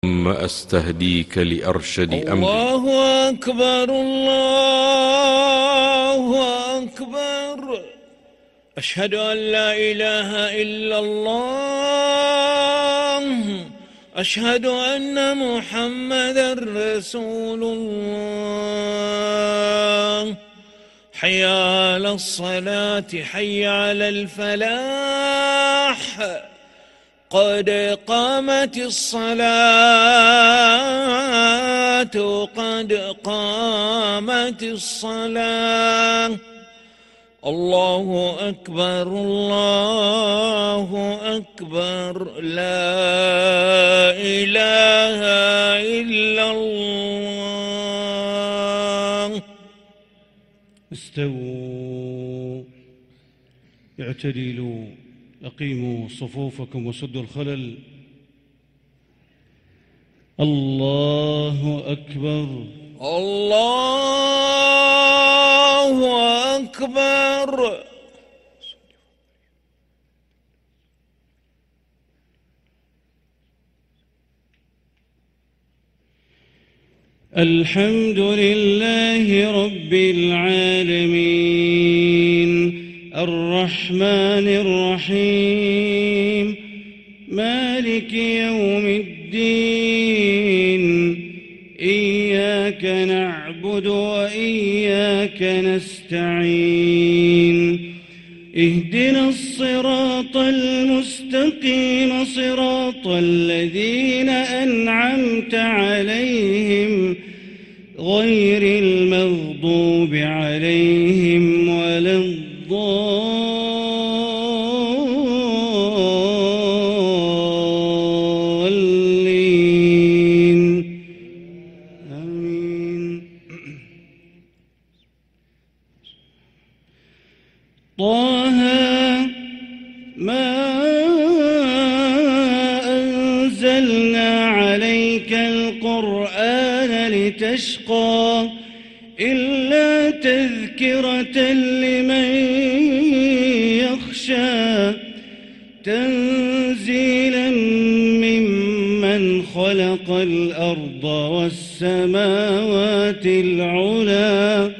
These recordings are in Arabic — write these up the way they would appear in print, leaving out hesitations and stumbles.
ثم أستهديك لأرشد أمري. الله أكبر الله أكبر. أشهد أن لا إله إلا الله. أشهد أن محمدا رسول الله. حي على الصلاة حي على الفلاح. قد قامت الصلاة قد قامت الصلاة. الله أكبر الله أكبر. لا إله إلا الله. استووا اعتدلوا أقيموا صفوفكم وسدوا الخلل. الله أكبر الله أكبر. الحمد لله رب العالمين الرحمن الرحيم مالك يوم الدين. إياك نعبد وإياك نستعين. اهدنا الصراط المستقيم صراط الذين أنعمت عليهم غير المغضوب عليهم ولا الضالين. آمين. طه ما أنزلنا عليك القرآن لتشقى إلا تذكرة لمن يخشى. تنزيلا ممن خلق الأرض والسماوات العلى.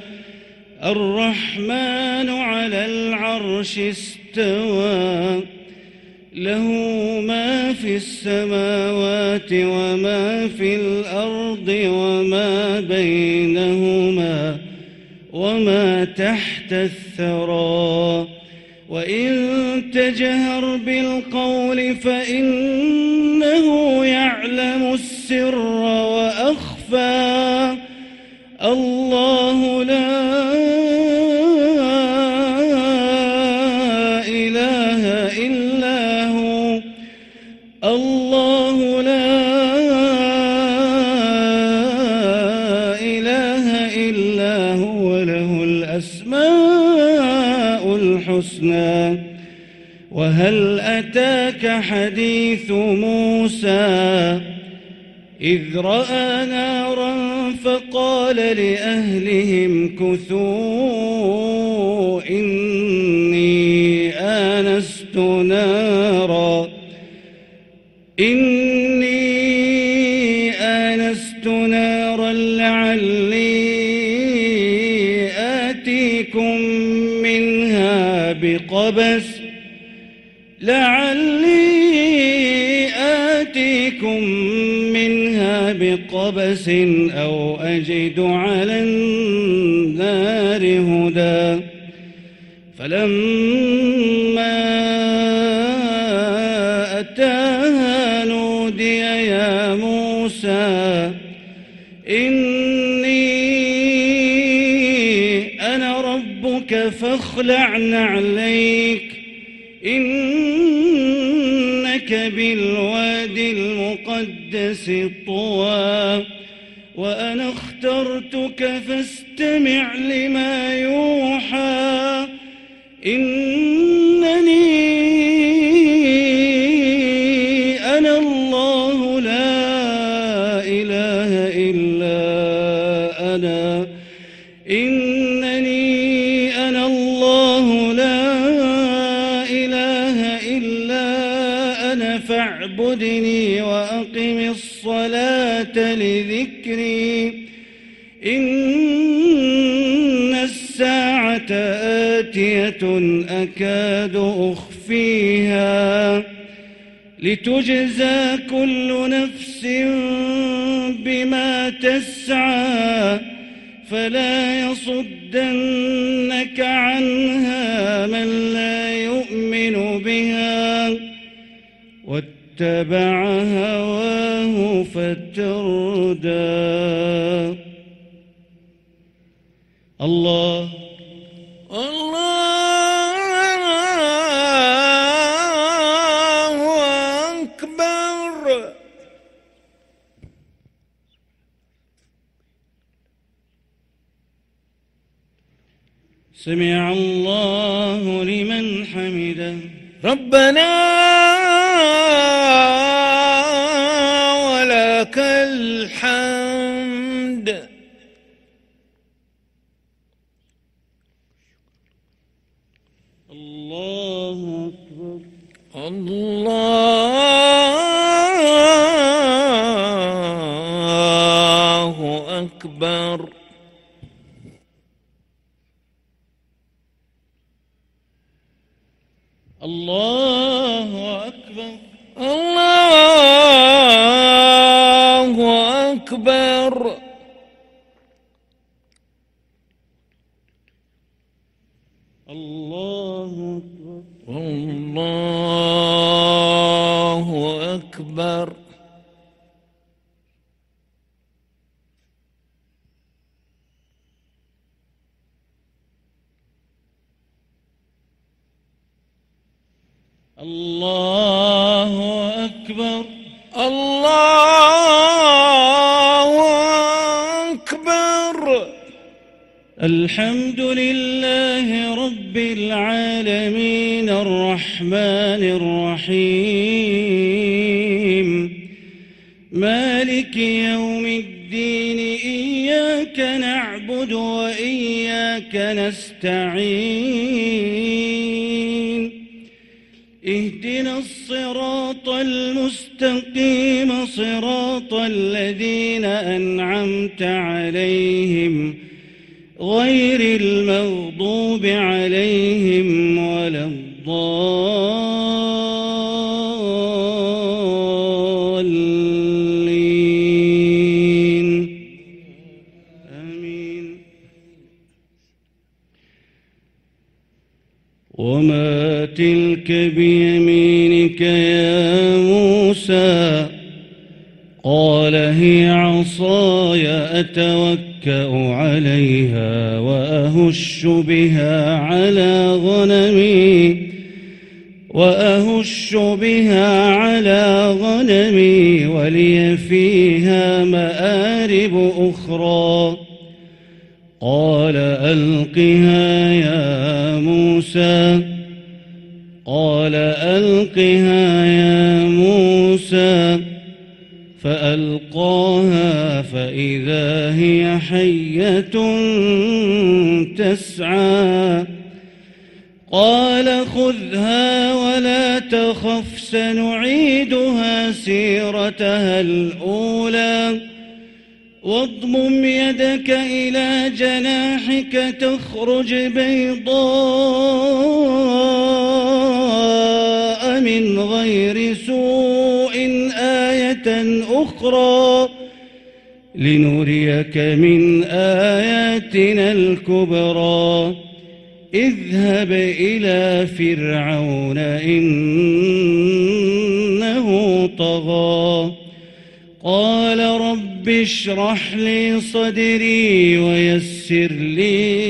الرحمن على العرش استوى. له ما في السماوات وما في الأرض وما بينهما وما تحت الثرى. وإن تجهر بالقول فإنه يعلم السر وأخفى. الله لا إله إلا هو. الله لا إله إلا هو له الأسماء الحسنى. وهل أتاك حديث موسى إذ رأى نارا فقال لأهلهم كثوا إني آنست نارا لعلي آتيكم منها بقبس أو أجد على النار هدى. فلما أتاها نودي يا موسى إني أنا ربك فاخلع نعليك إنك بالوادي المقدس طوى. وأنا اخترتك فاستمع لما يوحى. إنني أنا الله لا إله إلا أنا. إنني أنا الله لا إله إلا أنا فاعبدني وأقم الصلاة الصلاة لذكري إن الساعة آتية أكاد أخفيها لتجزى كل نفس بما تسعى فلا يصدنك عنها من لا يؤمن بها واتبع هواه فتردى. الله أكبر. سمع الله لمن حمده. ربنا ولك الحمد. الله أكبر. الله أكبر. الله أكبر. الله أكبر. الله أكبر. الله أكبر. الله أكبر. الله أكبر. الحمد لله رب العالمين الرحمن الرحيم مالك يوم الدين إياك نعبد وإياك نستعين اهدنا الصراط المستقيم صراط الذين أنعمت عليهم غير المغضوب عليهم ولا الضالين آمين. وما تلك بيمينك يا موسى قال هي عصاي أتوكأ عليها وأهش بها على غنمي ولي فيها مآرب أخرى. قال ألقها يا موسى فألقاها فإذا هي حية تسعى. قال خذها ولا تخف سنعيدها سيرتها الأولى واضمم يدك إلى جناحك تخرج بيضاء من غير سوء آية أخرى لنريك من آياتنا الكبرى. اذهب إلى فرعون إنه طغى. قال رب اشرح لي صدري ويسر لي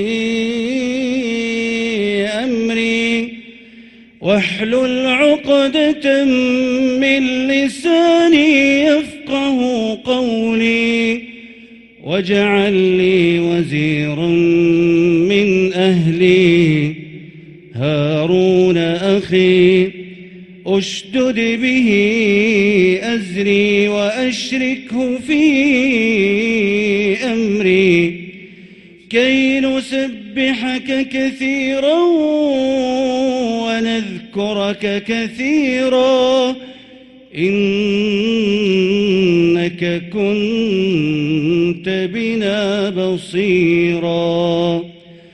أمري واحلل عقدة من لساني يفقه قولي واجعل لي وزيرا من أهلي هارون أخي أشدد به أزري وأشركه في أمري كي نسبحك كثيرا ونذكرك كثيرا إنك إنك كنت بنا بصيرا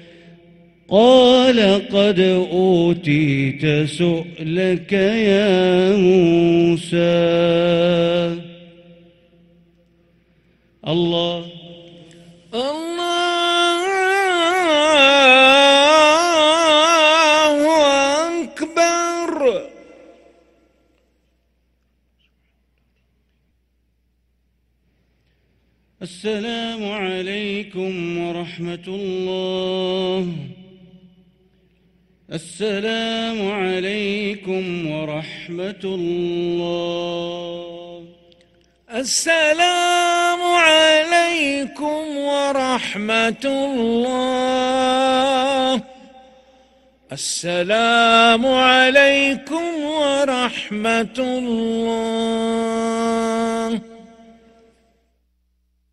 قال قد أوتيت سؤلك يا موسى. الله أكبر. السلام عليكم ورحمة الله. السلام عليكم ورحمة الله. السلام عليكم ورحمة الله. السلام عليكم ورحمة الله.